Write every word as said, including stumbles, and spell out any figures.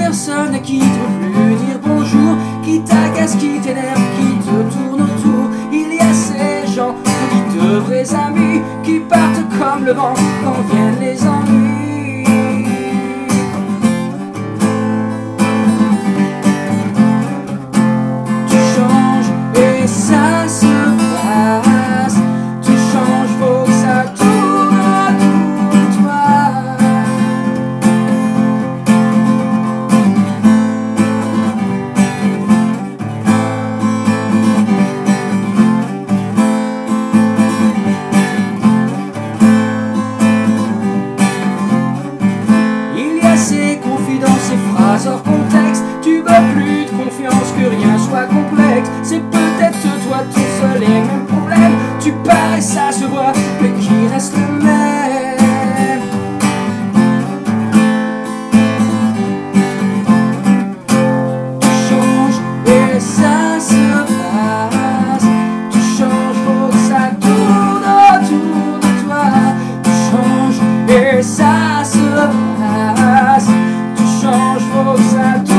personne qui te veut plus dire bonjour, qui t'agace, qui t'énerve, qui te tourne autour. Il y a ces gens qui de vrais amis, qui partent comme le vent quand viennent les ennuis. Tu changes et ça se passe. Tu changes, faut que ça tourne autour de toi. Ces confidences, ces phrases hors contexte, tu veux plus de confiance, que rien soit complexe. C'est peut-être toi tout seul et même problème. Tu parais, ça se voit, mais qui reste le même. Tu changes et ça se passe. Tu changes, faut que ça tourne autour de toi. Tu changes et ça se passe. Tu changes, faut que ça tourne.